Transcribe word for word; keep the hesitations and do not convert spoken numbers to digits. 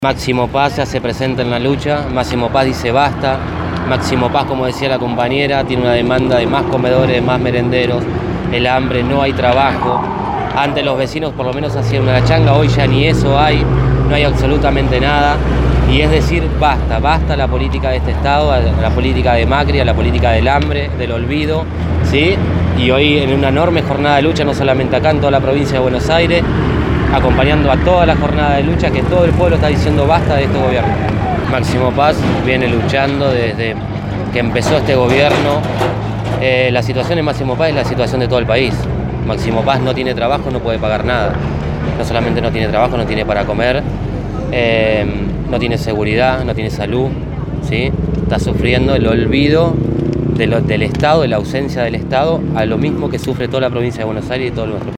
Máximo Paz se hace presente en la lucha, Máximo Paz dice basta, Máximo Paz, como decía la compañera, tiene una demanda de más comedores, más merenderos, el hambre, no hay trabajo. Antes los vecinos por lo menos hacían una changa, hoy ya ni eso hay, no hay absolutamente nada. Y es decir, basta, basta la política de este Estado, la política de Macri, la política del hambre, del olvido, ¿sí? Y hoy en una enorme jornada de lucha, no solamente acá, en toda la provincia de Buenos Aires, acompañando a toda la jornada de lucha, que todo el pueblo está diciendo basta de este gobierno. Máximo Paz viene luchando desde que empezó este gobierno. Eh, la situación de Máximo Paz es la situación de todo el país. Máximo Paz no tiene trabajo, no puede pagar nada. No solamente no tiene trabajo, no tiene para comer, eh, no tiene seguridad, no tiene salud, ¿sí? Está sufriendo el olvido de lo, del Estado, de la ausencia del Estado, a lo mismo que sufre toda la provincia de Buenos Aires y todo nuestro país.